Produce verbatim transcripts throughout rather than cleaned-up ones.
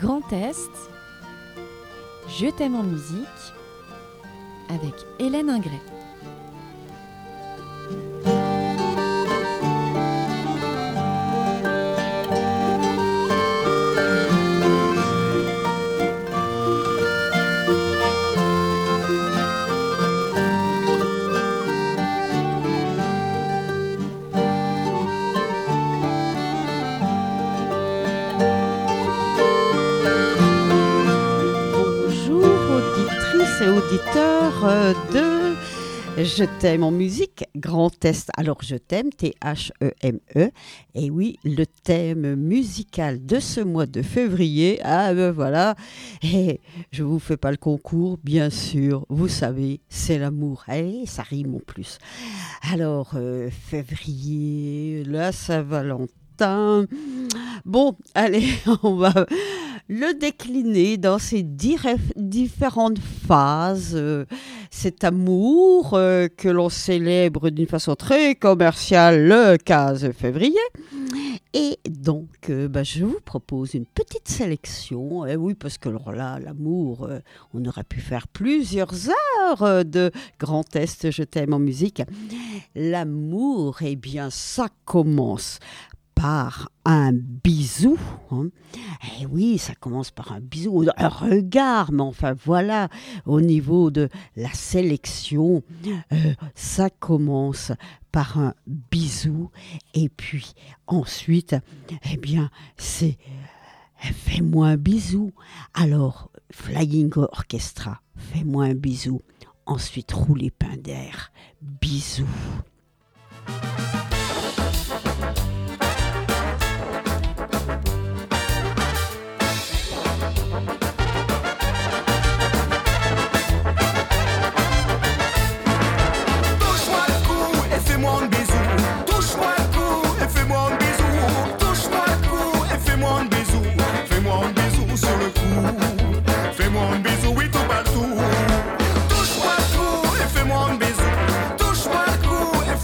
Grand Est, Je t'aime en musique, avec Hélène Ingret. Et auditeurs de Je t'aime en musique, Grand Est. Alors je t'aime, T H E M E. Et oui, le thème musical de ce mois de février, ah ben voilà. Et je vous fais pas le concours, bien sûr. Vous savez, c'est l'amour. Et ça rime en plus. Alors, euh, février, la Saint-Valentin. Bon, allez, on va le décliner dans ses diref- différentes phases. Euh, cet amour euh, que l'on célèbre d'une façon très commerciale le quinze février. Et donc, euh, bah, je vous propose une petite sélection. Eh oui, parce que alors là, l'amour, euh, on aurait pu faire plusieurs heures euh, de Grand Est, Je t'aime en musique. L'amour, eh bien, ça commence par un bisou. Hein. Eh oui, ça commence par un bisou, un regard, mais enfin voilà, au niveau de la sélection, euh, ça commence par un bisou, et puis ensuite, eh bien, c'est fais-moi un bisou. Alors, Flying Orchestra, fais-moi un bisou. Ensuite, Rouler Pinder, bisou. Touche-moi le cou et fais-moi un bisou. Touche-moi le cou et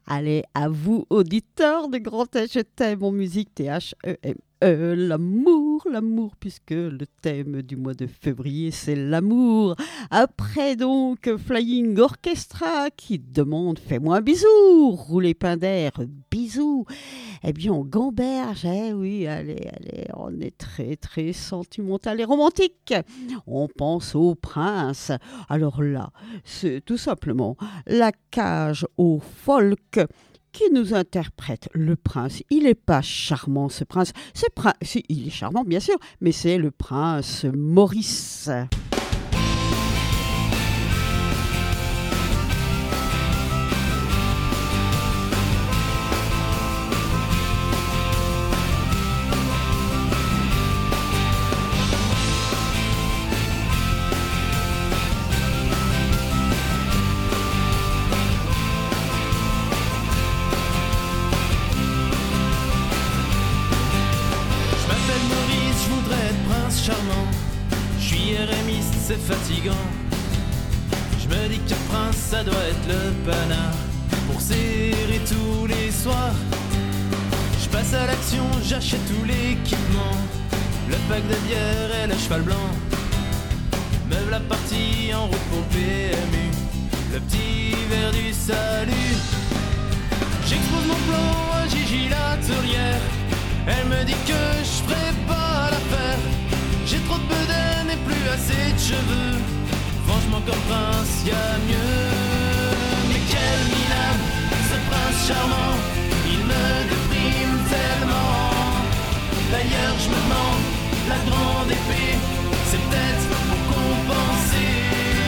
Allez, à vous, auditeurs de Grand Est, je t'aime en musique, T H E M E, l'amour, l'amour, puisque le thème du mois de février, c'est l'amour. Après donc, Flying Orchestra qui demande « Fais-moi un bisou », Roulet Pinder, bisous. Eh bien, on gamberge, eh oui, allez, allez, on est très, très sentimental et romantique. On pense au prince. Alors là, c'est tout simplement la cage au folk qui nous interprète le prince. Il n'est pas charmant, ce prince. Ce prince, si, il est charmant, bien sûr, mais c'est le prince Maurice. C'est fatigant. Je me dis qu'un prince, ça doit être le panard pour serrer tous les soirs. Je passe à l'action, j'achète tout l'équipement, le pack de bière et le cheval blanc. Me voilà parti en route pour le P M U, le petit verre du salut. J'expose mon plan à Gigi la tourrière. Elle me dit que je ferai pas l'affaire. J'ai trop de bedaine et plus assez de cheveux. Franchement comme prince y'a mieux. Mais quel minable, ce prince charmant, il me déprime tellement. D'ailleurs je me demande, la grande épée, c'est peut-être pour compenser.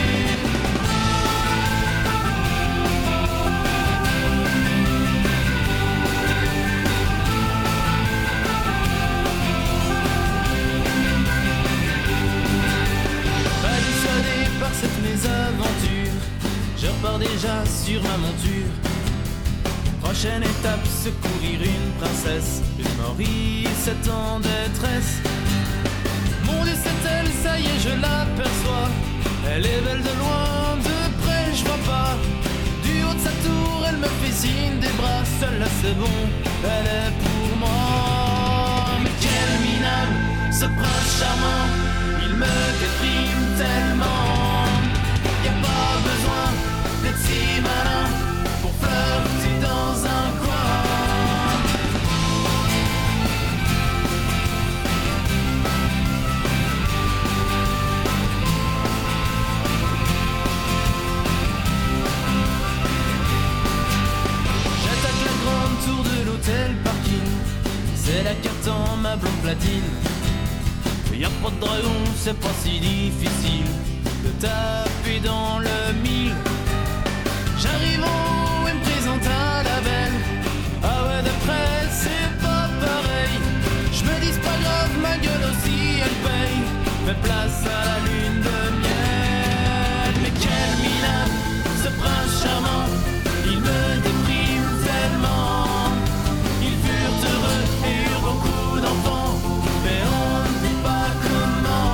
Par cette mésaventure, je repars déjà sur ma monture. Prochaine étape, secourir une princesse, une Maurice est en détresse. Mon Dieu, c'est elle, ça y est, je l'aperçois. Elle est belle de loin, de près, je vois pas. Du haut de sa tour, elle me fait signe des bras. Seule là, c'est bon, elle est pour moi. Mais quel minable, ce prince charmant, il me déprime tellement. Y'a pas besoin d'être si malin pour flirter dans un coin. J'attaque la grande tour de l'hôtel parking. C'est la carte en ma blonde platine. Y'a pas de dragon, c'est pas si difficile de taper dans le mille. J'arrive en haut et me présente à la belle. Ah ouais, de près, c'est pas pareil. Je me dis c'est pas grave, ma gueule aussi elle paye. Fais place à la lune de miel. Mais quel minable, ce prince charmant, il me déprime tellement. Ils furent heureux et eurent beaucoup d'enfants, mais on ne dit pas comment.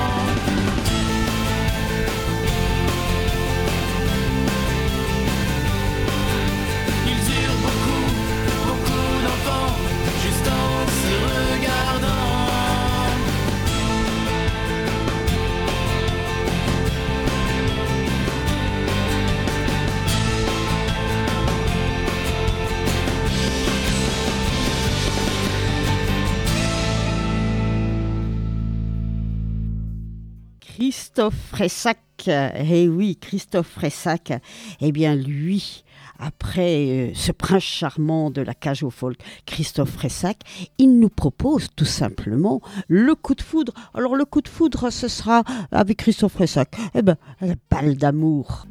Christophe Fressac, eh oui, Christophe Fressac, eh bien lui, après euh, ce prince charmant de la cage au folk, Christophe Fressac, il nous propose tout simplement le coup de foudre. Alors le coup de foudre, ce sera avec Christophe Fressac, eh ben, la balle d'amour.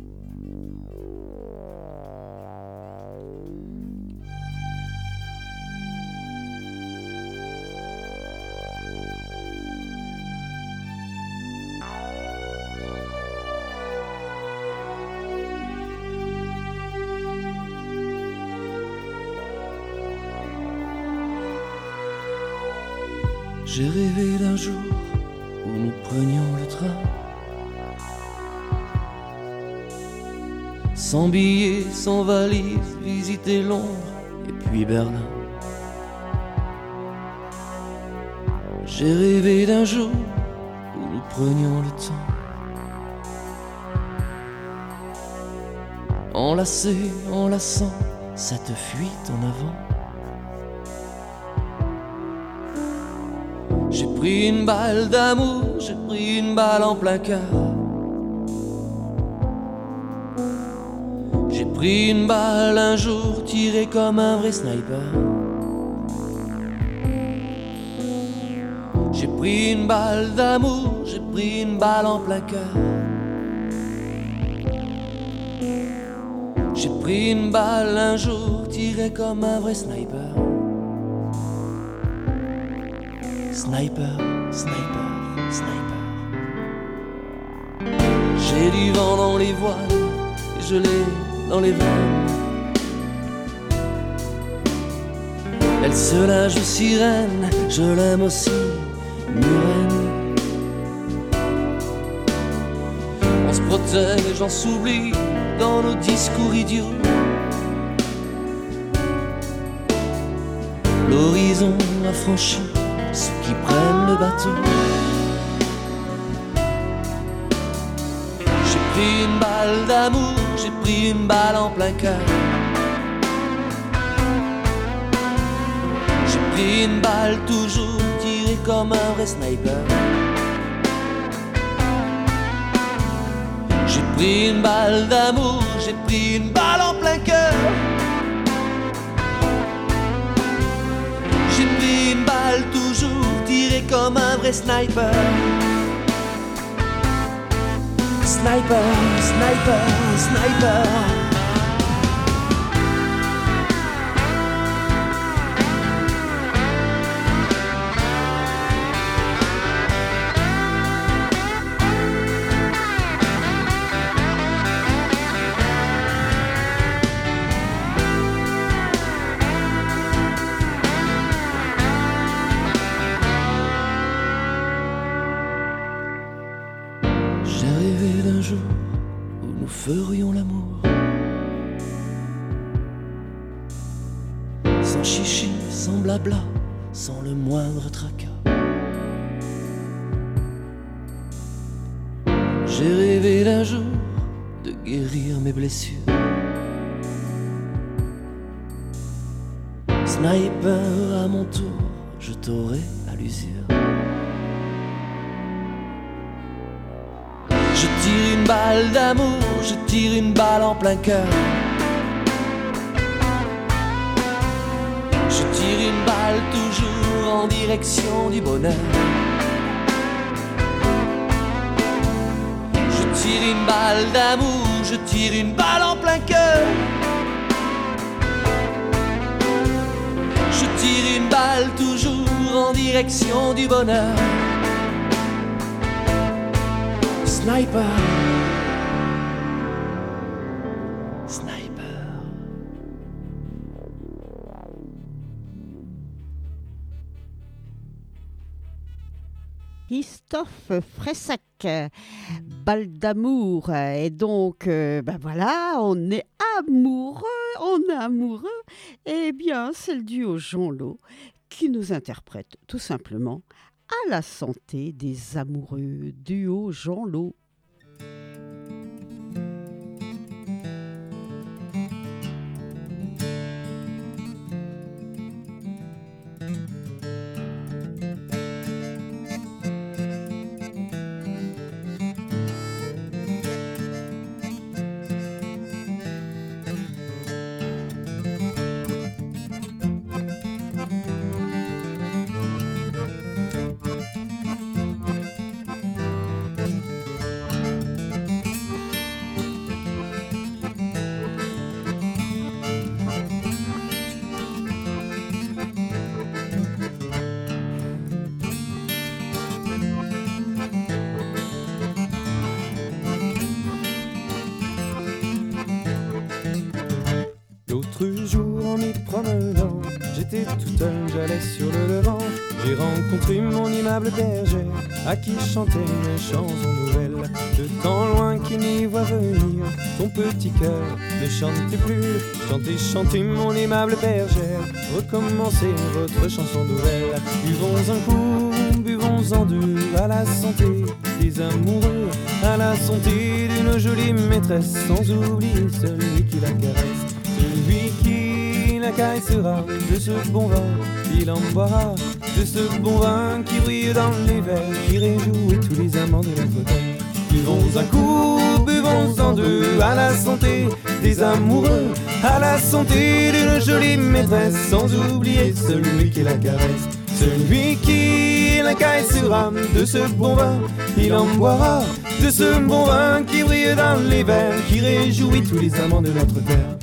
J'ai rêvé d'un jour où nous prenions le train. sans billets, sans valise, visiter Londres et puis Berlin. J'ai rêvé d'un jour où nous prenions le temps, enlacé, enlaçant cette fuite en avant. J'ai pris une balle d'amour, j'ai pris une balle en plein cœur. J'ai pris une balle un jour, tirée comme un vrai sniper. J'ai pris une balle d'amour, j'ai pris une balle en plein cœur. J'ai pris une balle un jour, tirée comme un vrai sniper. Sniper, sniper, sniper. J'ai du vent dans les voiles, et je l'ai dans les veines. Elle se linge sirène, je l'aime aussi, murène. On se protège, on s'oublie dans nos discours idiots. L'horizon a franchi ceux qui prennent le bateau. J'ai pris une balle d'amour, j'ai pris une balle en plein cœur. J'ai pris une balle toujours tirée comme un vrai sniper. J'ai pris une balle d'amour, j'ai pris une balle en plein cœur. J'ai pris une balle toujours tirée comme un vrai sniper. Sniper, sniper, sniper. Ferions l'amour sans chichi, sans blabla, sans le moindre tracas. J'ai rêvé d'un jour de guérir mes blessures. Sniper à mon tour, je t'aurai à l'usure. Je tire une balle d'amour, je tire une balle en plein cœur. Je tire une balle toujours en direction du bonheur. Je tire une balle d'amour, je tire une balle en plein cœur. Je tire une balle toujours en direction du bonheur. Sniper, sniper. Christophe Fressac, balle d'amour. Et donc, euh, ben voilà, on est amoureux, on est amoureux. Eh bien, c'est le duo Jean-Lot qui nous interprète tout simplement à la santé des amoureux, duo Jean-Lot. L'autre jour en m'y promenant, j'étais tout seul, j'allais sur le devant. J'ai rencontré mon aimable bergère, à qui je chantais mes chansons nouvelles. De temps loin qui m'y voit venir, ton petit cœur ne chantez plus. Chantez, chantez mon aimable bergère, recommencez votre chanson nouvelle. Buvons un coup, buvons en deux, à la santé des amoureux, à la santé d'une jolie maîtresse, sans oublier celui qui la caresse. Celui qui la caressera de ce bon vin, il en boira de ce bon vin qui brille dans les verres, qui réjouit tous les amants de notre terre. Buvons un coup, buvons en deux, à la santé des amoureux, à la santé d'une jolie maîtresse, sans oublier celui qui la caresse. Celui qui la caressera de ce bon vin, il en boira de ce bon vin qui brille dans les verres, qui réjouit tous les amants de notre terre.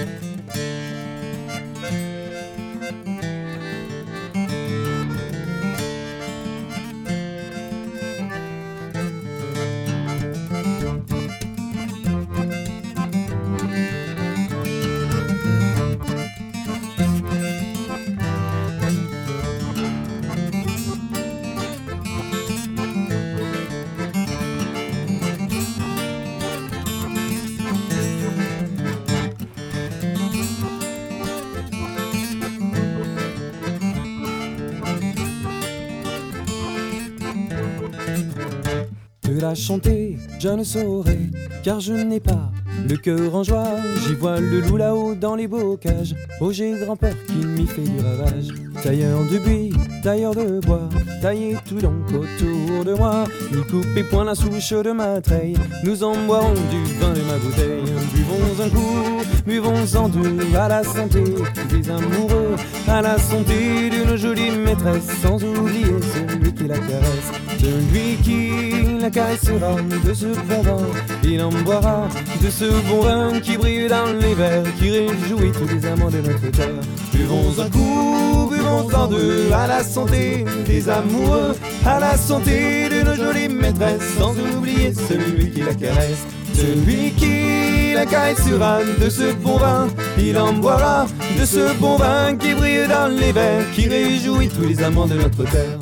La chanter, je ne saurais, car je n'ai pas le cœur en joie. J'y vois le loup là-haut dans les bocages. Oh, j'ai grand-peur qui m'y fait du ravage. Tailleur de buis, tailleur de bois, taillez tout donc autour de moi. Nous coupez point la souche de ma treille, nous en boirons du vin de ma bouteille. Buvons un coup, buvons en deux, à la santé des amoureux, à la santé d'une jolie maîtresse, sans oublier celui qui la caresse. Celui qui la caressera de ce bon vin, il en boira de ce bon vin qui brille dans les verres, qui réjouit tous les amants de notre terre. Buvons un coup, buvons en deux, à la santé des amoureux, à la santé d'une jolie maîtresse, sans oublier celui qui la caresse. Celui qui la caressera de ce bon vin, il en boira de ce bon vin qui brille dans les verres, qui réjouit tous les amants de notre terre.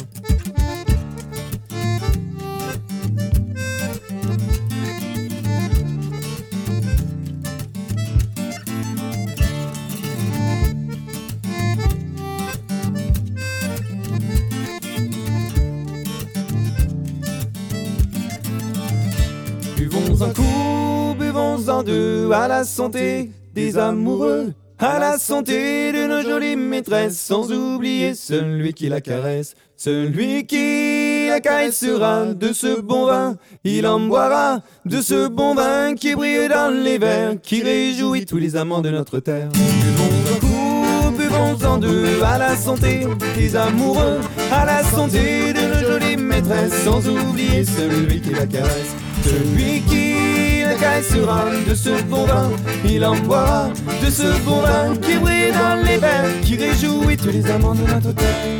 Buvons un coup, buvons en deux, à la santé des amoureux, à la santé d'une jolie maîtresse, sans oublier celui qui la caresse. Celui qui la caressera de ce bon vin, il en boira de ce bon vin qui brille dans les verres, qui réjouit tous les amants de notre terre. Buvons un coup, buvons en deux, à la santé des amoureux, à la santé d'une jolie maîtresse, sans oublier celui qui la caresse. Celui qui la caressera de ce bon vin, il en boira de ce bon vin qui brille dans les verres, qui réjouit tous les amants de notre terre.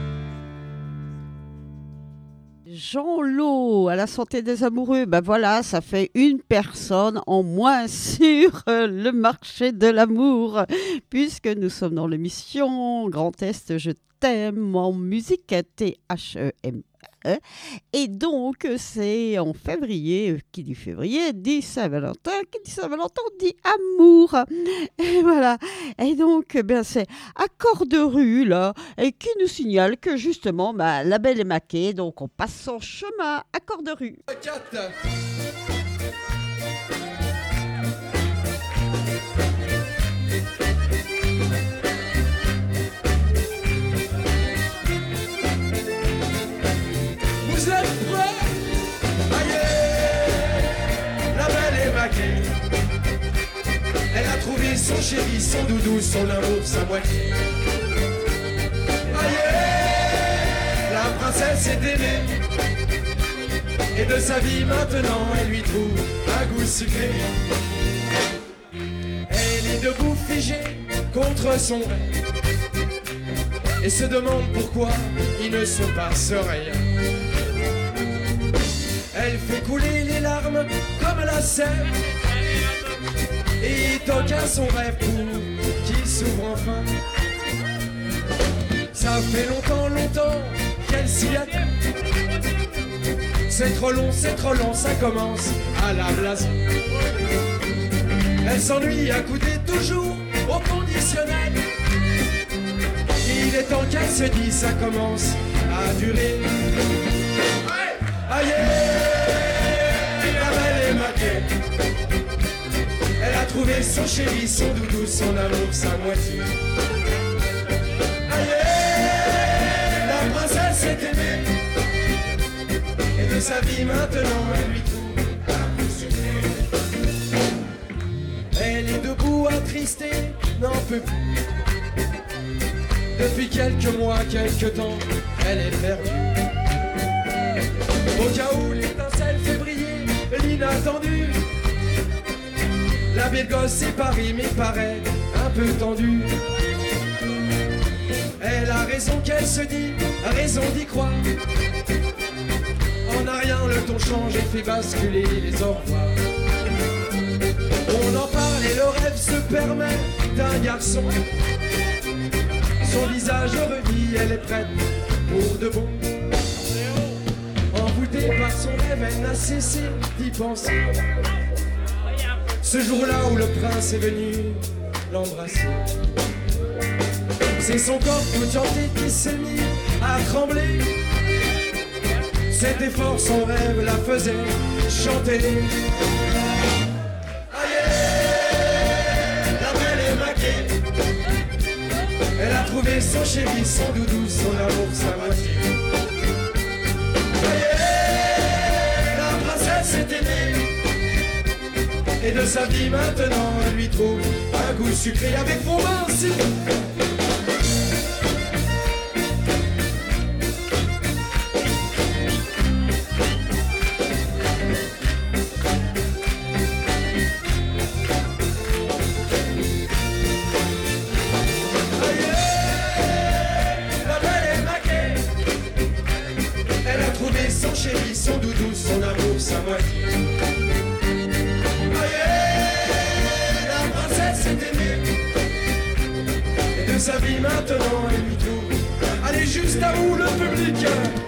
Jean Lot, à la santé des amoureux, ben voilà, ça fait une personne en moins sur le marché de l'amour, puisque nous sommes dans l'émission Grand Est, je t'aime en musique, T H E M E. Et donc, c'est en février, qui dit février, dit Saint-Valentin, qui dit Saint-Valentin, dit amour. Et voilà. Et donc, ben, c'est Accord de rue, là, et qui nous signale que justement, ben, la belle est maquée, donc on passe son chemin. Accord de rue. Vous êtes prêts? Aïe, la belle est maquée. Elle a trouvé son chéri, son doudou, son amour, sa moitié. Aïe, la princesse est aimée. Et de sa vie maintenant, elle lui trouve un goût sucré. Elle est debout figée contre son rêve et se demande pourquoi il ne se passe rien. Elle fait couler les larmes comme la sève et il toque à son rêve pour qu'il s'ouvre enfin. Ça fait longtemps, longtemps qu'elle s'y attend. C'est trop long, c'est trop long, ça commence à la blason. Elle s'ennuie à couder toujours au conditionnel. Il est temps qu'elle se dise, ça commence à durer. Aïe, la belle est maquée. Elle a trouvé son chéri, son doudou, son amour, sa moitié. Aïe, la princesse est aimée. Et de sa vie maintenant, elle lui trouve un peu secret. Elle est debout, attristée, n'en peut plus. Depuis quelques mois, quelques temps, elle est perdue. Au cas où l'étincelle fait briller l'inattendu, la belle gosse est Paris, mais paraît un peu tendue. Elle a raison qu'elle se dit, a raison d'y croire. En a rien, le ton change et fait basculer les au revoir. On en parle et le rêve se permet d'un garçon. Son visage revit, elle est prête pour de bon. Envoûtée par son rêve, elle n'a cessé d'y penser. Ce jour-là où le prince est venu l'embrasser, c'est son corps tout entier qui s'est mis à trembler. Cet effort, son rêve la faisait chanter. Aïe, la belle est maquée. Elle a trouvé son chéri, son doudou, son amour, sa moitié. Aïe, la princesse est aimée. Et de sa vie maintenant, elle lui trouve un goût sucré avec vos mains aussi. Son doudou, son amour, sa moitié. Aïe, la princesse est aimée. Et de sa vie maintenant, elle lui trouve. Allez, juste à où le public.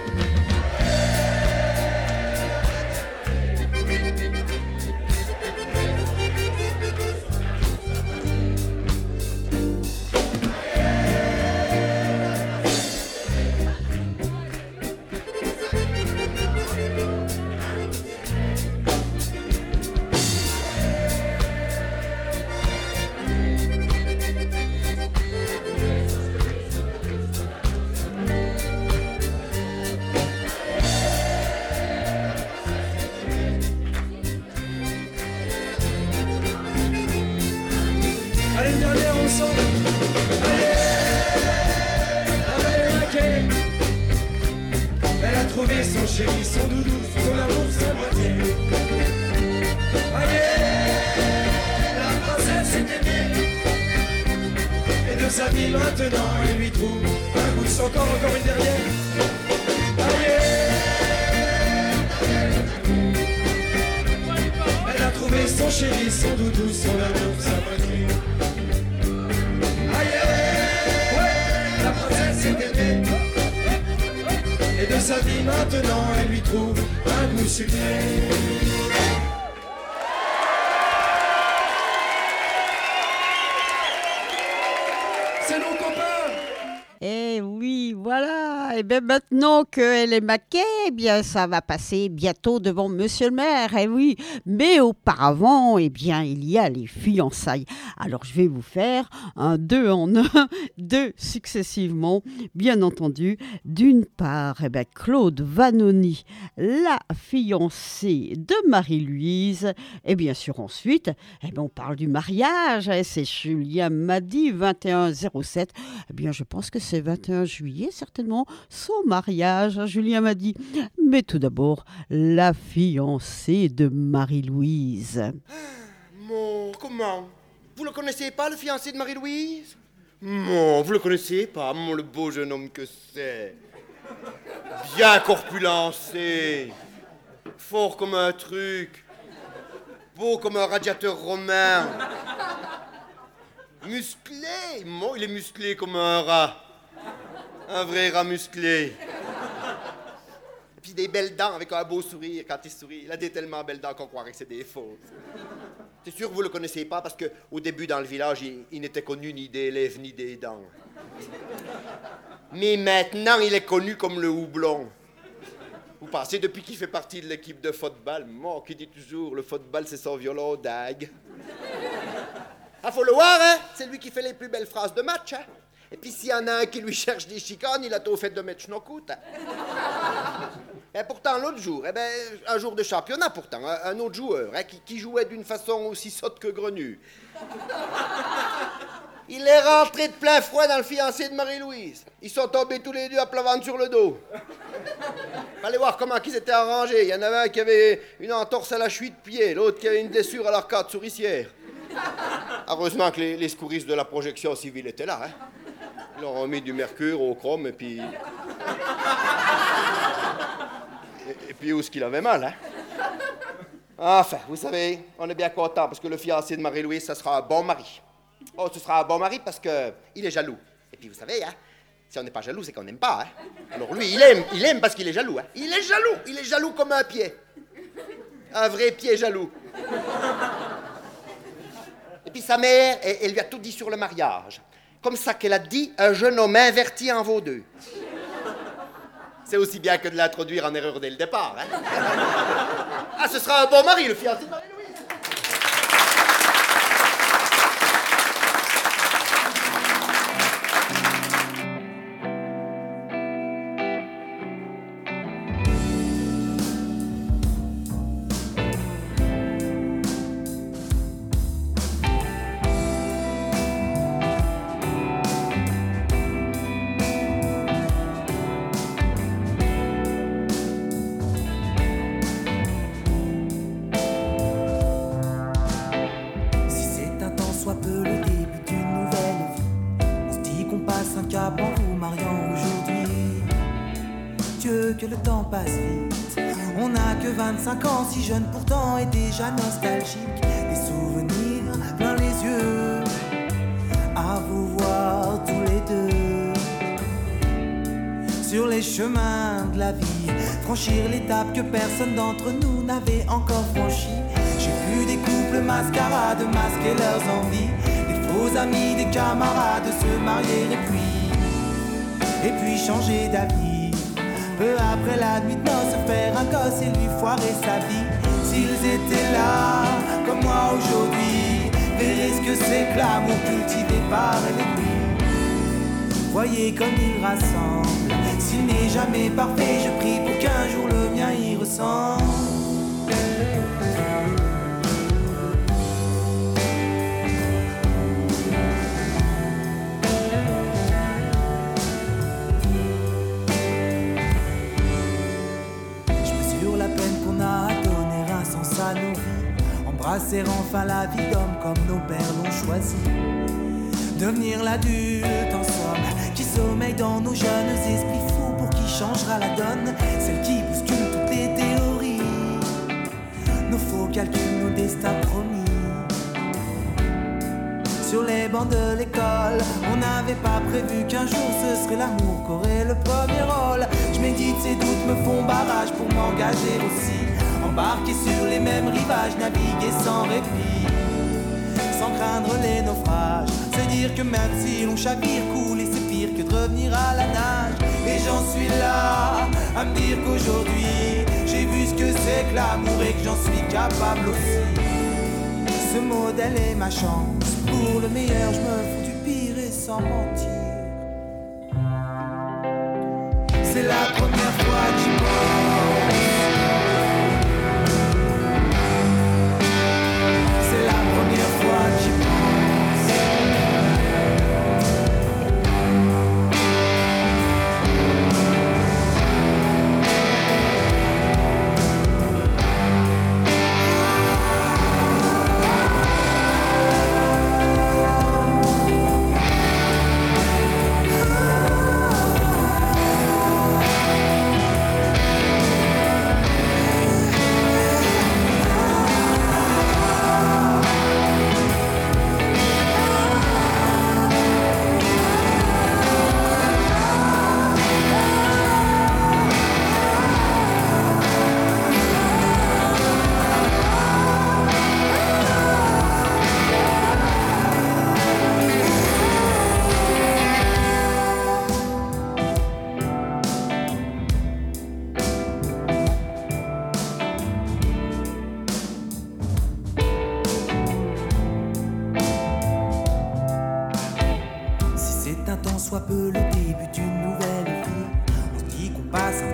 Allez, une dernière ensemble. Allez, la belle est maquée. Elle a trouvé son chéri, son doudou, son amour, sa moitié. Allez, la princesse est aimée. Et de sa vie maintenant, elle lui trouve un goût sans corps, encore une dernière. Allez, elle a trouvé son chéri, son doudou, son amour, sa moitié. Et de sa vie maintenant, elle lui trouve un goût sucré. C'est nos copains. Eh oui, voilà. Et bien maintenant qu'elle est maquée, eh bien ça va passer bientôt devant Monsieur le maire. Eh oui, mais auparavant, eh bien il y a les fiançailles. Alors je vais vous faire un deux en un, deux successivement, bien entendu. D'une part, eh bien Claude Vanoni, la fiancée de Marie-Louise. Et bien sûr ensuite, eh bien on parle du mariage. Eh, c'est Julien Madi, vingt et un zéro sept. Eh bien je pense que c'est vingt et un juillet certainement, son mariage, Julien m'a dit. Mais tout d'abord, la fiancée de Marie-Louise. Mon, comment? Vous le connaissez pas, le fiancé de Marie-Louise? Mon, vous le connaissez pas, mon, le beau jeune homme que c'est. Bien corpulencé, fort comme un truc, beau comme un radiateur romain. Musclé, mon, il est musclé comme un rat. Un vrai rat musclé. Et puis des belles dents avec un beau sourire quand il sourit. Il a des tellement belles dents qu'on croirait que c'est des fausses. C'est sûr que vous le connaissez pas parce qu'au début dans le village, il, il n'était connu ni des lèvres ni des dents. Mais maintenant, il est connu comme le houblon. Vous pensez, depuis qu'il fait partie de l'équipe de football, moi qui dis toujours, le football c'est son violon dague. Ah, faut le voir, hein? C'est lui qui fait les plus belles phrases de match, hein? Et puis s'il y en a un qui lui cherche des chicanes, il a tout fait de mettre schnokout. Et pourtant, l'autre jour, eh ben, un jour de championnat pourtant, un, un autre joueur hein, qui, qui jouait d'une façon aussi sotte que grenue. Il est rentré de plein fouet dans le fiancé de Marie-Louise. Ils sont tombés tous les deux à plat ventre sur le dos. Fallait voir comment ils étaient arrangés. Il y en avait un qui avait une entorse à la cheville de pied, l'autre qui avait une blessure à l'arcade souricière. Heureusement que les, les secouristes de la projection civile étaient là. Hein. Ils leur ont mis du mercure au chrome et puis... Et, et puis où est-ce qu'il avait mal, hein? Enfin, vous savez, on est bien content parce que le fiancé de Marie-Louise, ça sera un bon mari. Oh, ce sera un bon mari parce que il est jaloux. Et puis vous savez, hein, si on n'est pas jaloux, c'est qu'on n'aime pas. Hein. Alors lui, il aime, il aime parce qu'il est jaloux. Hein. Il est jaloux, il est jaloux comme un pied. Un vrai pied jaloux. Et puis sa mère, elle, elle lui a tout dit sur le mariage. Comme ça qu'elle a dit, un jeune homme inverti en vaut deux. C'est aussi bien que de l'introduire en erreur dès le départ. Hein. Ah, ce sera un bon mari, le fiancé de Marie-Louise. Que le temps passe vite. On n'a que vingt-cinq ans, si jeune pourtant et déjà nostalgique. Des souvenirs plein les yeux, à vous voir tous les deux. Sur les chemins de la vie, franchir l'étape que personne d'entre nous n'avait encore franchie. J'ai vu des couples mascarades masquer leurs envies, des faux amis, des camarades se marier et puis, et puis changer d'avis. Peu après la nuit de noces, faire un gosse et lui foirer sa vie. S'ils étaient là, comme moi aujourd'hui, verraient ce que c'est que l'amour cultivé par elle et lui. Voyez comme il rassemble. S'il n'est jamais parfait, je prie pour qu'un jour le mien y ressemble. Embrasser enfin la vie d'homme comme nos pères l'ont choisi. Devenir l'adulte en somme qui sommeille dans nos jeunes esprits fous, pour qui changera la donne, celle qui bouscule toutes les théories, nos faux calculs, nos destins promis. Sur les bancs de l'école, on n'avait pas prévu qu'un jour ce serait l'amour qu'aurait le premier rôle. Je médite, ces doutes me font barrage pour m'engager aussi. Embarquer sur les mêmes rivages, naviguer sans répit, sans craindre les naufrages. Se dire que même si l'on chavire, couler c'est pire que de revenir à la nage. Et j'en suis là, à me dire qu'aujourd'hui j'ai vu ce que c'est que l'amour et que j'en suis capable aussi. Ce modèle est ma chance, pour le meilleur je me fous du pire et sans mentir. C'est la première fois que j'y pense.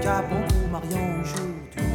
handicapant pour Marion aujourd'hui.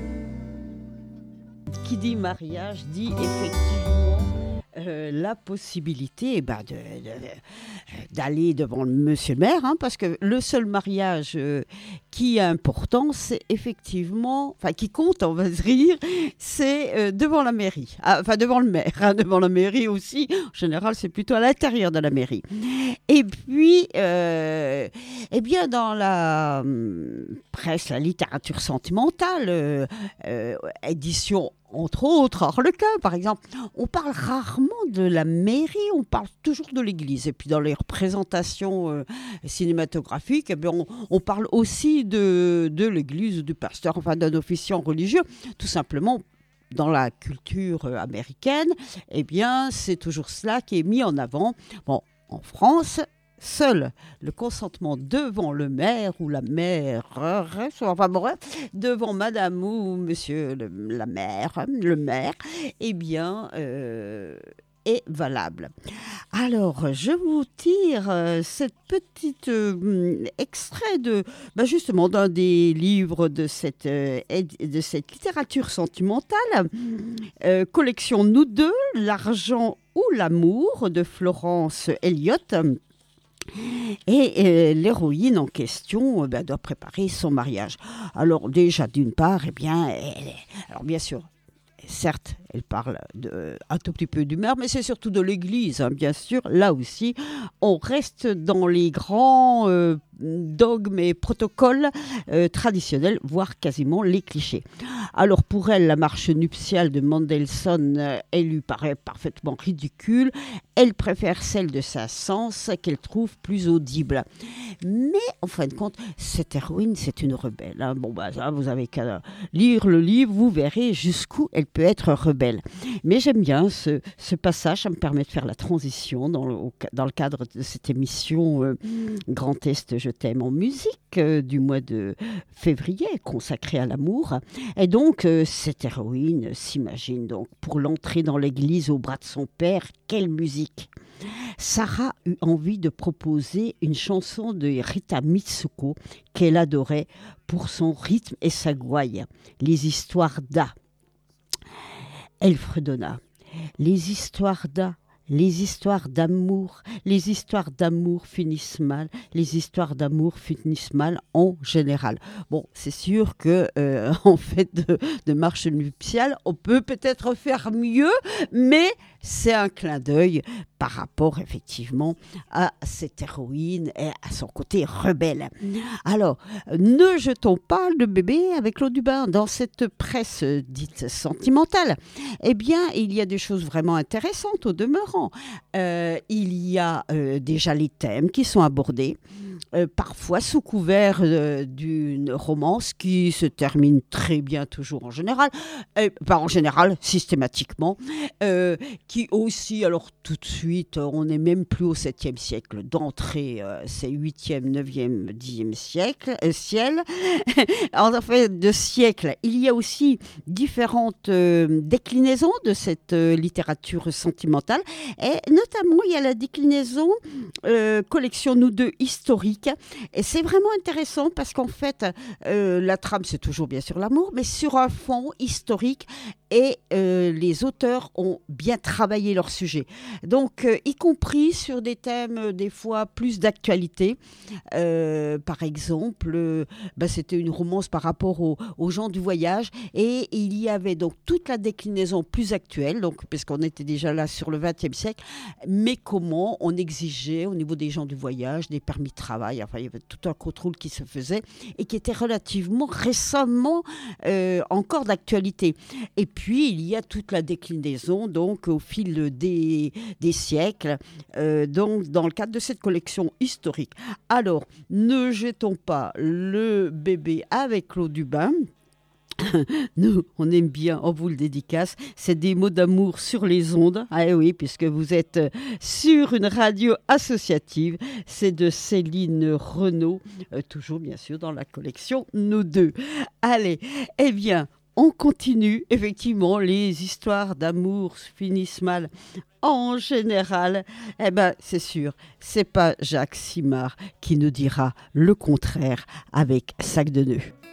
Qui dit mariage dit effectivement euh, la possibilité eh ben, de, de, d'aller devant le monsieur le maire, hein, parce que le seul mariage euh, qui est important, c'est effectivement, enfin qui compte, on va dire, c'est euh, devant la mairie, ah, enfin devant le maire, hein, devant la mairie aussi. En général, c'est plutôt à l'intérieur de la mairie. Et puis, euh, eh bien, dans la hum, presse, la littérature sentimentale, euh, euh, édition entre autres, Harlequin, par exemple, on parle rarement de la mairie, on parle toujours de l'église. Et puis dans les représentations euh, cinématographiques, eh bien, on, on parle aussi de, de l'église, du pasteur, enfin d'un officiant religieux, tout simplement. Dans la culture euh, américaine, eh bien, c'est toujours cela qui est mis en avant. Bon, en France, seul le consentement devant le maire ou la maire, enfin bon, devant madame ou monsieur le, la maire, le maire, eh bien, euh, est valable. Alors, je vous tire euh, cette petite euh, extrait de, ben justement, d'un des livres de cette, euh, de cette littérature sentimentale, euh, collection Nous deux, l'argent ou l'amour de Florence Elliott. Et euh, l'héroïne en question euh, ben, doit préparer son mariage. Alors déjà, d'une part, eh bien, elle est... alors bien sûr, certes, elle parle de, un tout petit peu du maire, mais c'est surtout de l'église, hein, bien sûr. Là aussi, on reste dans les grands euh, dogmes et protocoles euh, traditionnels, voire quasiment les clichés. Alors pour elle, la marche nuptiale de Mendelssohn, euh, elle lui paraît parfaitement ridicule. Elle préfère celle de Saint-Saëns, qu'elle trouve plus audible. Mais en fin de compte, cette héroïne, c'est une rebelle. Hein. Bon, bah, ça, vous avez qu'à lire le livre, vous verrez jusqu'où elle peut être rebelle. Mais j'aime bien ce, ce passage, ça me permet de faire la transition dans le, dans le cadre de cette émission euh, Grand Est, je t'aime en musique euh, du mois de février, consacrée à l'amour. Et donc, euh, cette héroïne s'imagine donc pour l'entrée dans l'église au bras de son père, quelle musique! Sarah eut envie de proposer une chanson de Rita Mitsuko qu'elle adorait pour son rythme et sa gouaille, les histoires d'A. Elle fredonna. Les histoires d'A, les histoires d'amour, les histoires d'amour finissent mal, les histoires d'amour finissent mal en général. Bon, c'est sûr que euh, en fait de, de marche nuptiale, on peut peut-être faire mieux, mais c'est un clin d'œil par rapport effectivement à cette héroïne et à son côté rebelle. Alors, ne jetons pas le bébé avec l'eau du bain. Dans cette presse dite sentimentale, eh bien, il y a des choses vraiment intéressantes au demeurant. Euh, il y a euh, déjà les thèmes qui sont abordés. Euh, parfois sous couvert euh, d'une romance qui se termine très bien toujours en général, euh, pas en général, systématiquement, euh, qui aussi, alors tout de suite, on n'est même plus au septième siècle, d'entrée, euh, c'est huitième, neuvième, dixième siècle, euh, ciel. En fait, de siècle, il y a aussi différentes euh, déclinaisons de cette euh, littérature sentimentale, et notamment il y a la déclinaison euh, collection Nous deux historique. Et c'est vraiment intéressant parce qu'en fait, euh, la trame, c'est toujours bien sûr l'amour, mais sur un fond historique et euh, les auteurs ont bien travaillé leur sujet. Donc, euh, y compris sur des thèmes euh, des fois plus d'actualité. Euh, par exemple, euh, bah, c'était une romance par rapport au, aux gens du voyage et il y avait donc toute la déclinaison plus actuelle, donc, parce qu'on était déjà là sur le vingtième siècle, mais comment on exigeait au niveau des gens du voyage des permis de travail. Enfin, il y avait tout un contrôle qui se faisait et qui était relativement récemment euh, encore d'actualité. Et puis, il y a toute la déclinaison donc, au fil des, des siècles euh, donc, dans le cadre de cette collection historique. Alors, ne jetons pas le bébé avec l'eau du bain. Nous, on aime bien, on vous le dédicace, c'est des mots d'amour sur les ondes. Ah oui, puisque vous êtes sur une radio associative, c'est de Céline Renaud, euh, toujours bien sûr dans la collection Nous deux. Allez, eh bien, on continue, effectivement, les histoires d'amour finissent mal. En général, eh ben, c'est sûr, c'est pas Jacques Simard qui nous dira le contraire avec Sac de nœuds.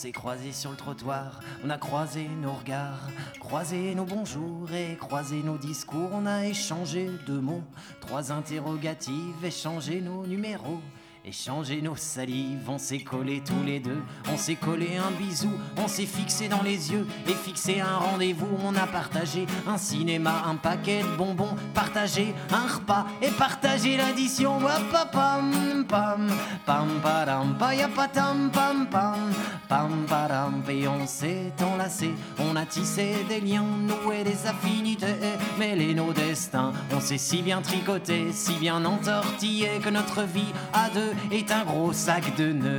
s'est croisés sur le trottoir, on a croisé nos regards, croisé nos bonjours et croisé nos discours. On a échangé deux mots, trois interrogatives, échangé nos numéros. Échanger nos salives, on s'est collés tous les deux, on s'est collé un bisou, on s'est fixé dans les yeux et fixé un rendez-vous. On a partagé un cinéma, un paquet de bonbons, partagé un repas et partagé l'addition. Pam pam pam pam pam pam pam pam pam. Et on s'est enlacé, on a tissé des liens, noué des affinités, mêlé nos destins. On s'est si bien tricoté, si bien entortillé que notre vie à deux est un gros sac de nœuds.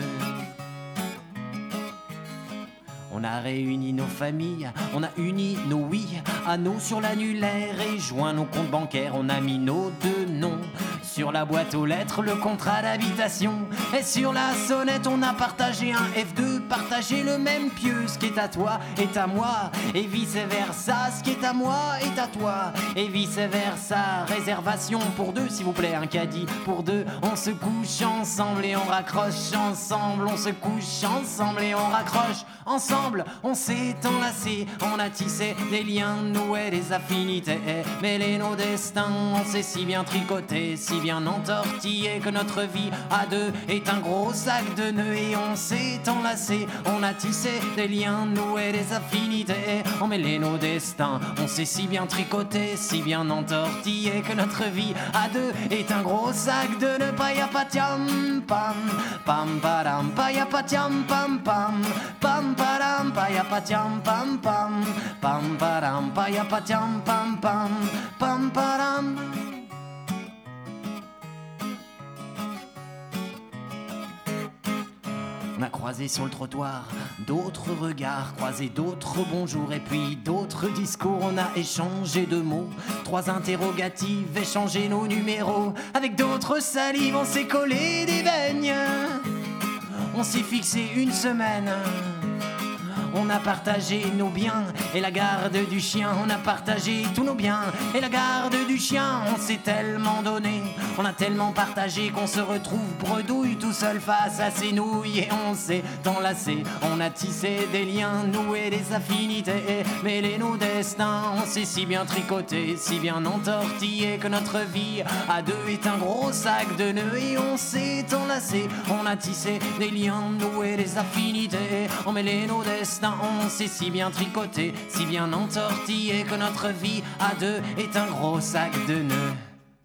On a réuni nos familles, on a uni nos oui, anneaux sur l'annulaire et joint nos comptes bancaires. On a mis nos deux noms sur la boîte aux lettres, le contrat d'habitation. Et sur la sonnette, on a partagé un F deux, partagé le même pieu. Ce qui est à toi est à moi, et vice versa. Ce qui est à moi est à toi, et vice versa. Réservation pour deux, s'il vous plaît, un caddie pour deux. On se couche ensemble et on raccroche ensemble. On se couche ensemble et on raccroche ensemble. On s'est enlacé, on a tissé des liens, noué des affinités, mêlé nos destins. On s'est si bien tricoté, si bien entortillé que notre vie à deux est un gros sac de nœuds. Et on s'est enlacé, on a tissé des liens, noué des affinités, on mêlé nos destins. On s'est si bien tricoté, si bien entortillé que notre vie à deux est un gros sac de nœuds. Paya patiam pam pam padam, paya patiam pam pam pam padam, paya patiam pam pam pam padam, paya patiam pam pam pam padam. On a croisé sur le trottoir d'autres regards, croisé d'autres bonjours et puis d'autres discours. On a échangé de mots, trois interrogatives, échangé nos numéros. Avec d'autres salives, on s'est collé des beignes. On s'est fixé une semaine. On a partagé nos biens et la garde du chien. On a partagé tous nos biens et la garde du chien. On s'est tellement donné, on a tellement partagé qu'on se retrouve bredouille tout seul face à ses nouilles. Et on s'est enlacé, on a tissé des liens, noué des affinités, mêlé nos destins. On s'est si bien tricoté, si bien entortillé que notre vie à deux est un gros sac de nœuds. Et on s'est enlacé, on a tissé des liens, noué des affinités, on mêlé nos destins. On s'est si bien tricoté, si bien entortillé que notre vie à deux est un gros sac de nœuds.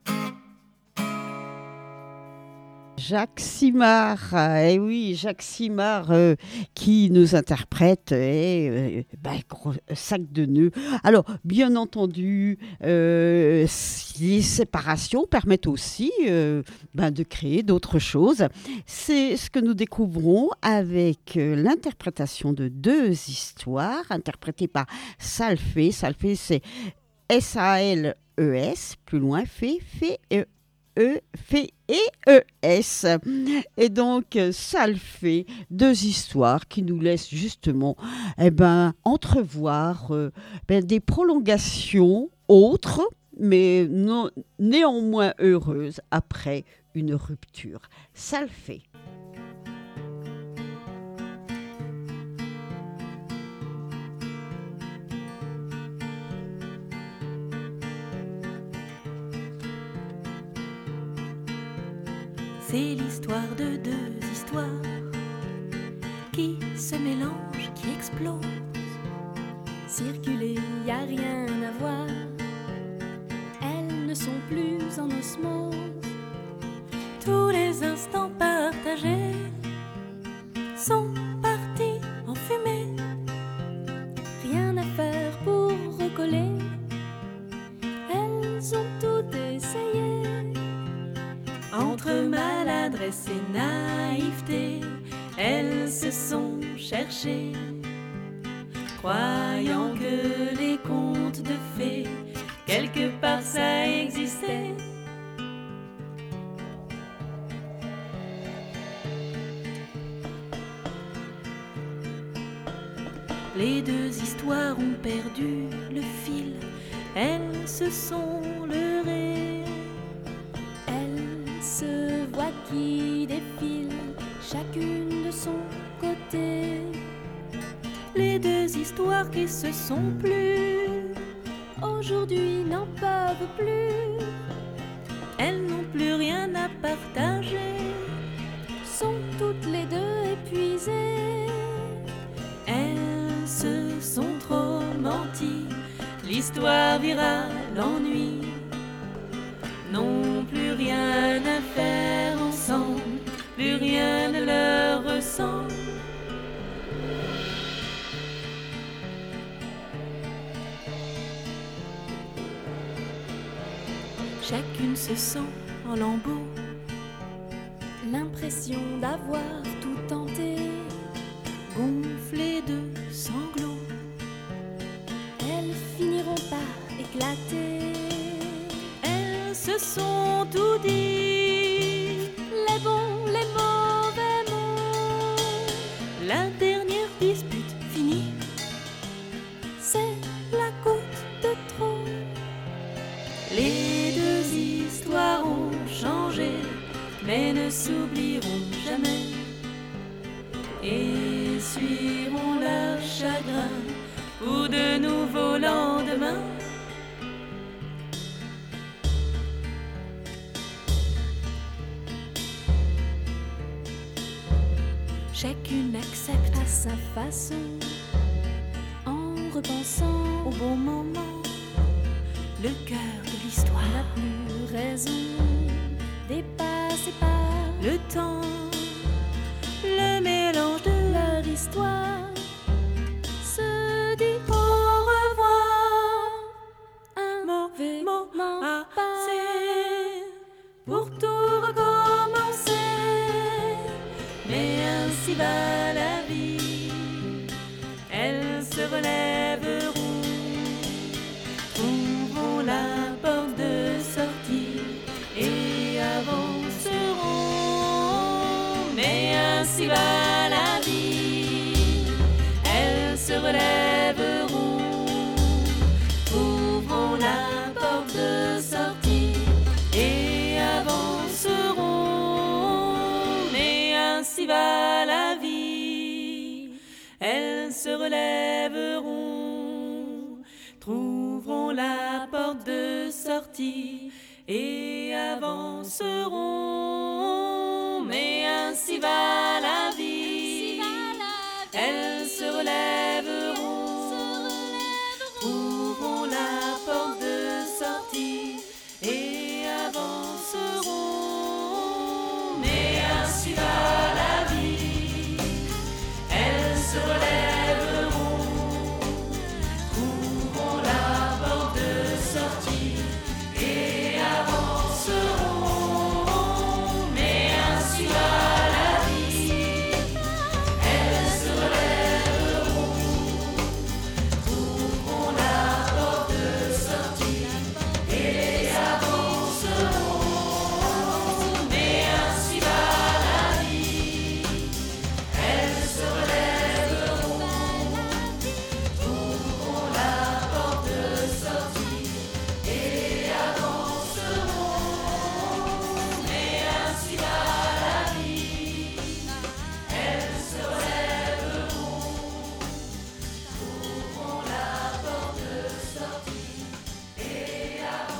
Jacques Simard, eh oui, Jacques Simard euh, qui nous interprète eh, euh, bah, gros sac de nœuds. Alors, bien entendu, euh, les séparations permettent aussi euh, bah, de créer d'autres choses. C'est ce que nous découvrons avec euh, l'interprétation de deux histoires interprétées par Salfé. Salfé, c'est S A L E S, plus loin, fait, fait, e, E, fait et E S. Et donc, Salfé, deux histoires qui nous laissent justement eh ben, entrevoir euh, ben, des prolongations autres, mais non, néanmoins heureuses après une rupture. Salfé. C'est l'histoire de deux histoires qui se mélangent, qui explosent. Circuler, y a rien à voir. Elles ne sont plus en osmose. Tous les instants partagés sont partis en fumée. Rien à faire pour recoller. Elles ont tout essayé. Entre maladresse et naïveté, elles se sont cherchées, croyant que les contes de fées, quelque part ça existait. Les deux histoires ont perdu le fil, elles se sont leurrées. Elles se voient qui défilent, chacune de son côté. les deux histoires qui se sont plues, aujourd'hui n'en peuvent plus. Elles n'ont plus rien à partager, sont toutes les deux épuisées. Elles se sont trop menties, l'histoire vira l'ennui. N'ont plus rien à faire ensemble, plus rien ne leur ressemble. Chacune se sent en lambeaux, l'impression d'avoir tout tenté, gonflées de sanglots. Elles finiront par éclater. Elles se sont tout dit, les bons, les mauvais mots. La dernière dispute finie, c'est la goutte de trop. Les deux histoires ont changé, mais ne s'oublieront jamais. Essuieront leur chagrin pour de nouveaux lendemains. Chacune accepte à sa façon, en repensant au bon moment. Le cœur de l'histoire n'a plus raison, dépassé par le temps. Le mélange de leur histoire se dit au revoir. Un mauvais moment passé pour tout recommencer. Mais ainsi va la vie, elles se relèveront, trouveront la porte de sortie et avanceront. Mais ainsi va la vie, elles se relèveront, trouveront la porte de sortie et avanceront. Mais ainsi va la vie, elles se relèveront, trouveront la porte de sortie et avanceront. Mais ainsi va la vie, elles se relèveront, trouveront la porte de sortie et avanceront. Mais ainsi va la vie, elles se relèveront, trouveront la porte de sortie et avanceront. Mais ainsi va la vie, elles se relèveront, trouveront la porte de sortie et avanceront. Mais ainsi va la vie, elles se relèveront, trouveront la porte de sortie et avanceront. Mais ainsi va la vie, elles se relèveront, trouveront la porte de sortie et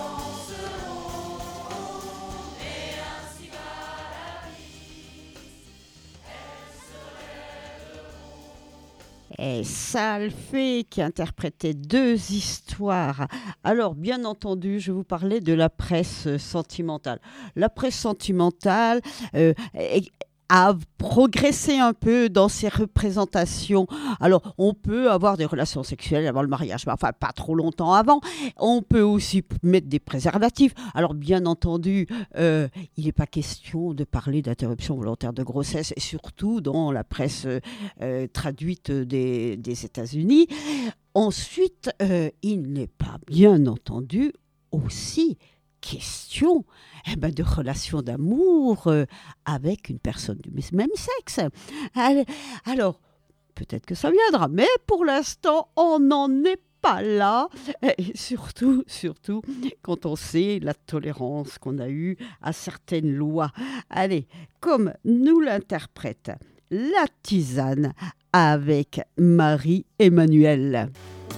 avanceront. Mais ainsi va la vie, elles se relèveront. Et Salfé qui interprétait deux histoires. Alors, bien entendu, je vous parlais de la presse sentimentale. La presse sentimentale euh, est- a progressé un peu dans ses représentations. Alors, on peut avoir des relations sexuelles avant le mariage, mais enfin, pas trop longtemps avant. On peut aussi p- mettre des préservatifs. Alors, bien entendu, euh, il n'est pas question de parler d'interruption volontaire de grossesse, et surtout dans la presse euh, euh, traduite des, des États-Unis. Ensuite, euh, il n'est pas, bien entendu, aussi question eh ben, de relations d'amour euh, avec une personne du même sexe. Al- Alors, peut-être que ça viendra, mais pour l'instant, on n'en est pas là. Et surtout, surtout, quand on sait la tolérance qu'on a eue à certaines lois. Allez, comme nous l'interprète La Tisane avec Marie-Emmanuelle.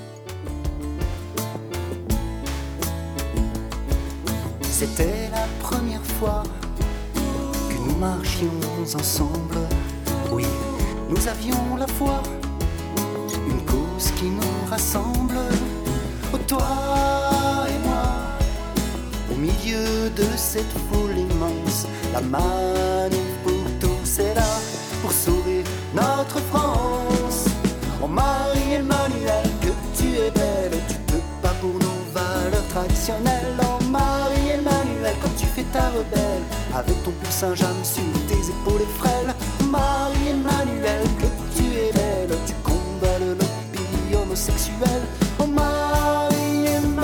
C'était la première fois que nous marchions ensemble. Oui, nous avions la foi, une cause qui nous rassemble. Oh, toi et moi, au milieu de cette foule immense, la manif pour tous est là, pour sauver notre France. Oh Marie-Emmanuelle, que tu es belle, tu peux pas pour nos valeurs traditionnelles. Oh Marie-Emmanuelle, quand tu fais ta rebelle, avec ton pull Saint-James sur tes épaules frêles. Marie-Emmanuelle, que tu es belle, tu combats le lobby homosexuel. Oh Marie-Emmanuelle,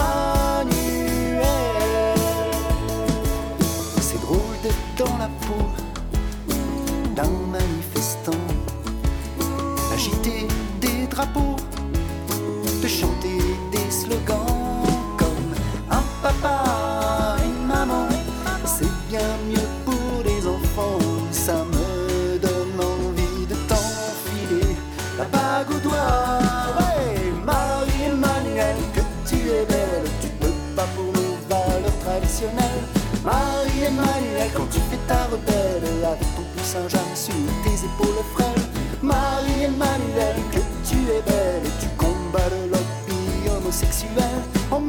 c'est drôle d'être dans la peau d'un manifestant, d'agiter des drapeaux, de chanter des slogans comme un papa, une maman. C'est bien mieux pour les enfants, ça me donne envie de t'enfiler la bague au doigt. Ouais, Marie-Emmanuelle, que tu es belle, tu peux pas pour nos valeurs traditionnelles. Marie-Emmanuelle, quand tu fais ta rebelle, avec ton pull Saint-James sur tes épaules frêles. Marie-Emmanuelle, que tu es belle, tu combats le lobby homosexuel. Oh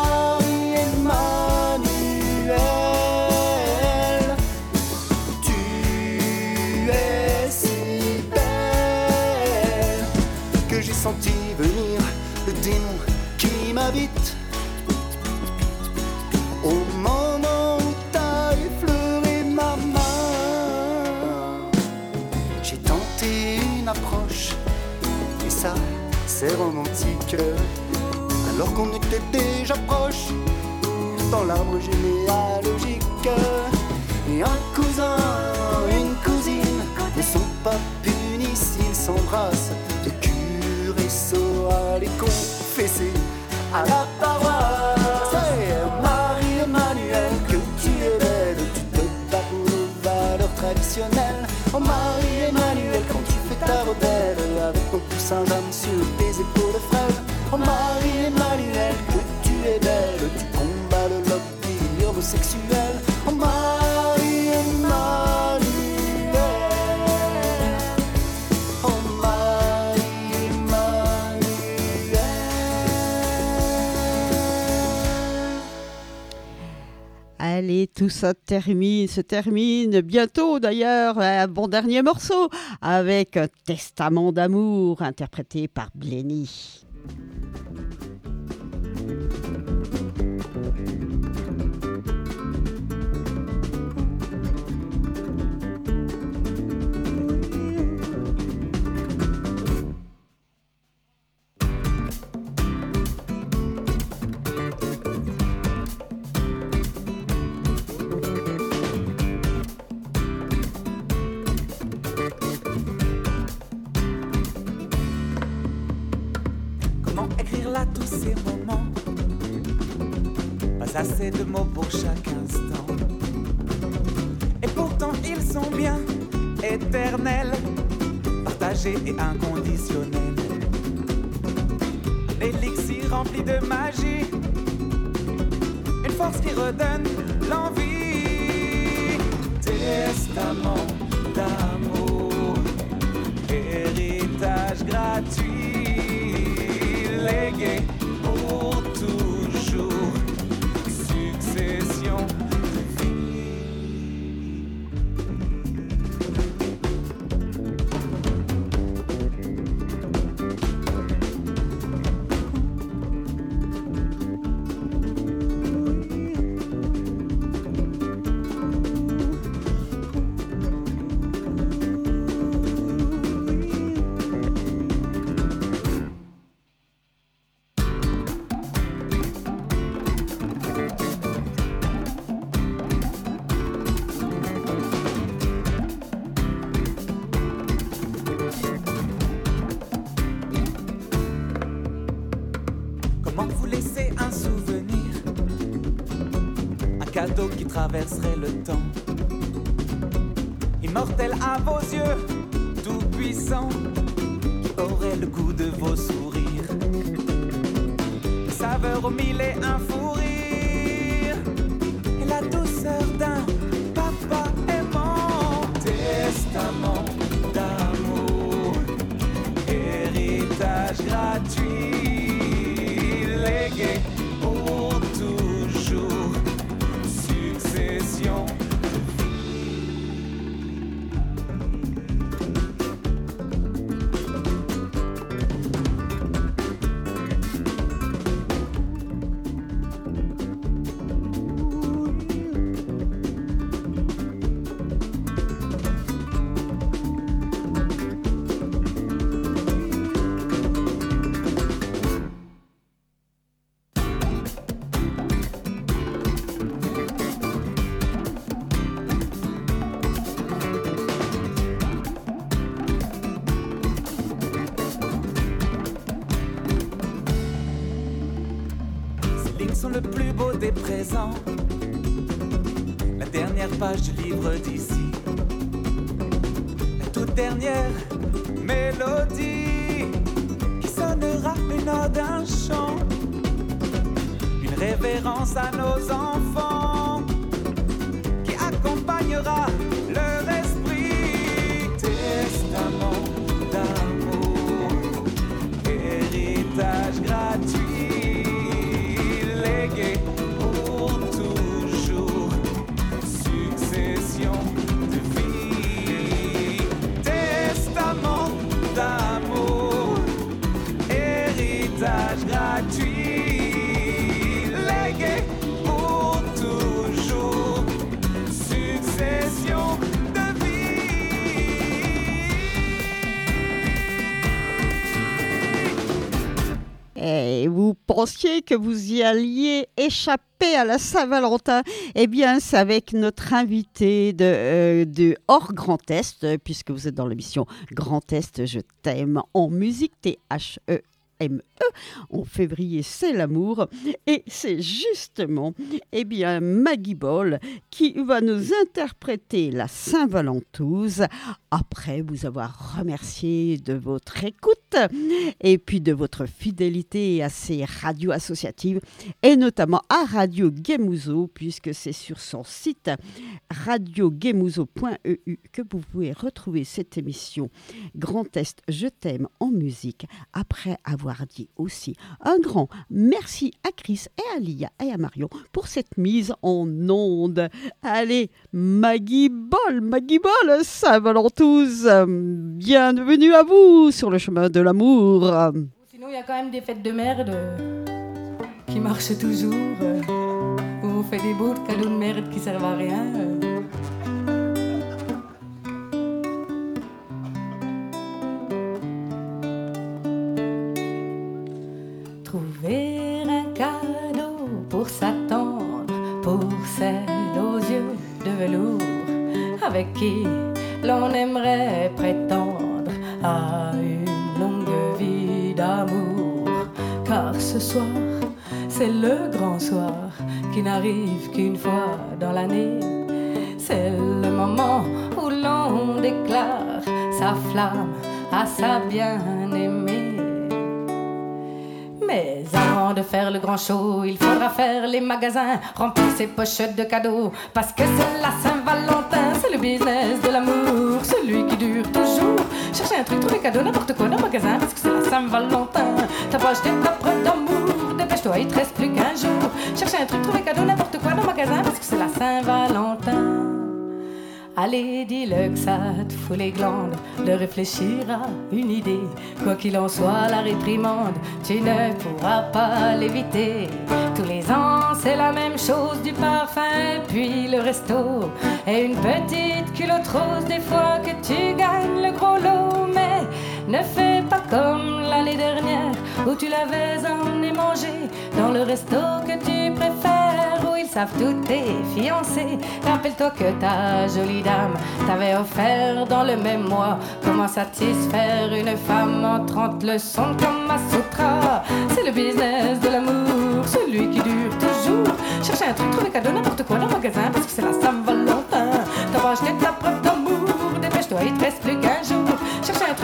Marie-Emmanuelle, tu es si belle que j'ai senti venir le démon qui m'habite. Au moment où t'as effleuré ma main, j'ai tenté une approche, et ça, c'est romantique. Alors qu'on était déjà proches, dans l'arbre généalogique. Et un cousin, une cousine ne sont pas punis s'ils s'embrassent. Le curé saura les confesser à la paroisse. Marie-Emmanuelle, que tu es belle, tu te bats pour nos valeurs traditionnelles. Oh Marie-Emmanuelle, quand tu fais ta rebelle, avec ton pull Saint-James sur tes épaules frêles. Oh Marie-Emmanuelle, que tu es belle, tu combats le lobby homosexuel. Oh Marie-Emmanuelle, oh Marie-Emmanuelle. Allez, tout ça termine, se termine bientôt d'ailleurs, un bon dernier morceau avec un Testament d'amour interprété par Blény. À tous ces moments, pas assez de mots pour chaque instant, et pourtant ils sont bien éternels, partagés et inconditionnels. Un élixir rempli de magie, une force qui redonne l'envie. Testament d'amour, héritage gratuit, légué pour toujours, succession de vie. cadeau qui traverserait le temps. Immortel à vos yeux, tout puissant qui aurait le goût de vos sourires. Une saveur aux mille et un fou rire et la douceur d'un papa aimant. Testament d'amour, héritage gratuit, légué pour toujours, succession. Le plus beau des présents, la dernière page du livre d'ici, la toute dernière mélodie qui sonnera une ode, un chant, une révérence à nos enfants qui accompagnera leur esprit. Testament d'amour, héritage gratuit, pour toujours, succession de vie. Testament d'amour, héritage gratuit, légué pour toujours, succession de vie. Et vous pensiez que vous y alliez échapper à la Saint-Valentin? Eh bien, c'est avec notre invité de, euh, de Hors Grand Est, puisque vous êtes dans l'émission Grand Est, je t'aime en musique, T H E M E. En février, c'est l'amour. Et c'est justement eh bien, Maggie Boll qui va nous interpréter la Saint-Valentouse après vous avoir remercié de votre écoute et puis de votre fidélité à ces radios associatives et notamment à Radio Guémouzo, puisque c'est sur son site radio guémouzo point e u que vous pouvez retrouver cette émission Grand Est, je t'aime en musique, après avoir dit aussi un grand merci à Chris et à Lia et à Marion pour cette mise en onde. Allez, Maggie Boll, Maggie Boll, Saint-Valentouse, bienvenue à vous sur le chemin de l'amour. Sinon, il y a quand même des fêtes de merde euh, qui marchent toujours, euh, où on fait des beaux cadeaux de merde qui servent à rien. Euh. Trouver un cadeau pour s'attendre, pour celle aux yeux de velours, avec qui l'on aimerait prétendre à une longue vie d'amour. Car ce soir, c'est le grand soir qui n'arrive qu'une fois dans l'année. C'est le moment où l'on déclare sa flamme à sa bien-aimée. Mais avant de faire le grand show, il faudra faire les magasins, remplir ses pochettes de cadeaux, parce que c'est la Saint-Valentin, c'est le business de l'amour, celui qui dure toujours. Chercher un truc, trouver cadeau, n'importe quoi dans le magasin, parce que c'est la Saint-Valentin. T'as pas acheté ta preuve d'amour, dépêche-toi, il te reste plus qu'un jour. Chercher un truc, trouver cadeau, n'importe quoi dans le magasin, parce que c'est la Saint-Valentin. Allez, dis-le que ça te fout les glandes de réfléchir à une idée. Quoi qu'il en soit, la réprimande, tu ne pourras pas l'éviter. Tous les ans, c'est la même chose, du parfum, puis le resto. Et une petite culotte rose, des fois que tu gagnes le gros lot. Mais ne fais pas comme l'année dernière, où tu l'avais emmené manger dans le resto que tu préfères, où ils savent tous tes fiancés. Rappelle-toi que ta jolie dame t'avait offert dans le même mois comment satisfaire une femme en trente leçons de Kama Sutra. C'est le business de l'amour, celui qui dure toujours. Chercher un truc, trouver cadeau, n'importe quoi dans le magasin, parce que c'est la Saint-Valentin. T'as pas acheté ta preuve d'amour, dépêche-toi, il te reste plus qu'un jour. Chercher un truc,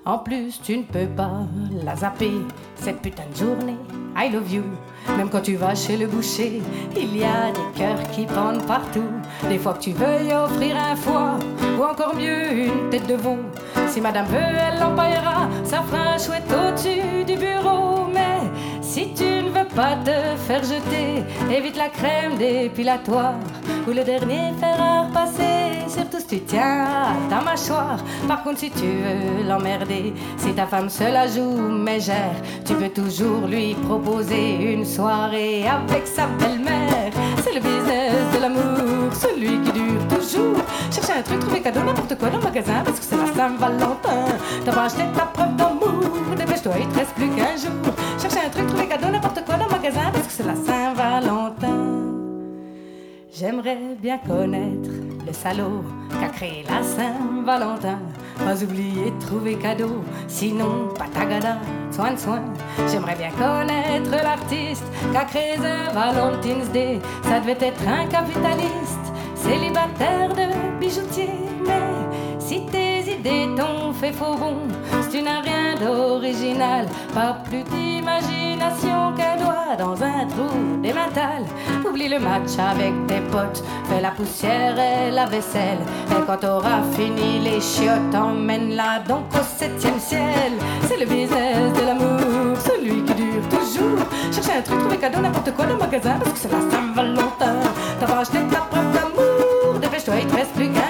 En plus, tu ne peux pas la zapper, cette putain de journée. I love you. Même quand tu vas chez le boucher, il y a des cœurs qui pendent partout. Des fois que tu veux y offrir un foie, ou encore mieux une tête de veau. Si madame veut, elle l'empaillera, ça fera un chouette au-dessus du bureau. Mais si tu ne veux pas te faire jeter, évite la crème dépilatoire ou le dernier fer à repasser. Surtout si tu tiens à ta mâchoire. Par contre, si tu veux l'emmerder, si ta femme se la joue mégère, tu peux toujours lui proposer une soirée avec sa belle-mère. C'est le business de l'amour, celui qui dure toujours. Chercher un truc, trouver cadeau, n'importe quoi dans le magasin, parce que c'est la Saint-Valentin. T'as pas acheté ta preuve d'amour, dépêche-toi, il te reste plus qu'un jour. Chercher un truc, trouver cadeau, n'importe quoi dans le magasin, parce que c'est la Saint-Valentin. J'aimerais bien connaître le salaud qu'a créé la Saint-Valentin. Pas oublier de trouver cadeau, sinon patagada, soin de soin. J'aimerais bien connaître l'artiste qu'a créé The Valentine's Day. Ça devait être un capitaliste, célibataire de bijoutier. Mais si tes idées t'ont fait faux bon, si tu n'as rien d'original, pas plus d'imagination qu'un doigt dans un trou d'émental. Oublie le match avec tes potes, fais la poussière et la vaisselle. Et quand t'auras fini les chiottes, emmène-la donc au septième ciel. C'est le business de l'amour, celui qui dure toujours. Chercher un truc, trouver cadeau, n'importe quoi dans le magasin, parce que c'est la Saint-Valentin. T'as pas acheté ta preuve d'amour, dépêche-toi, il te reste plus qu'un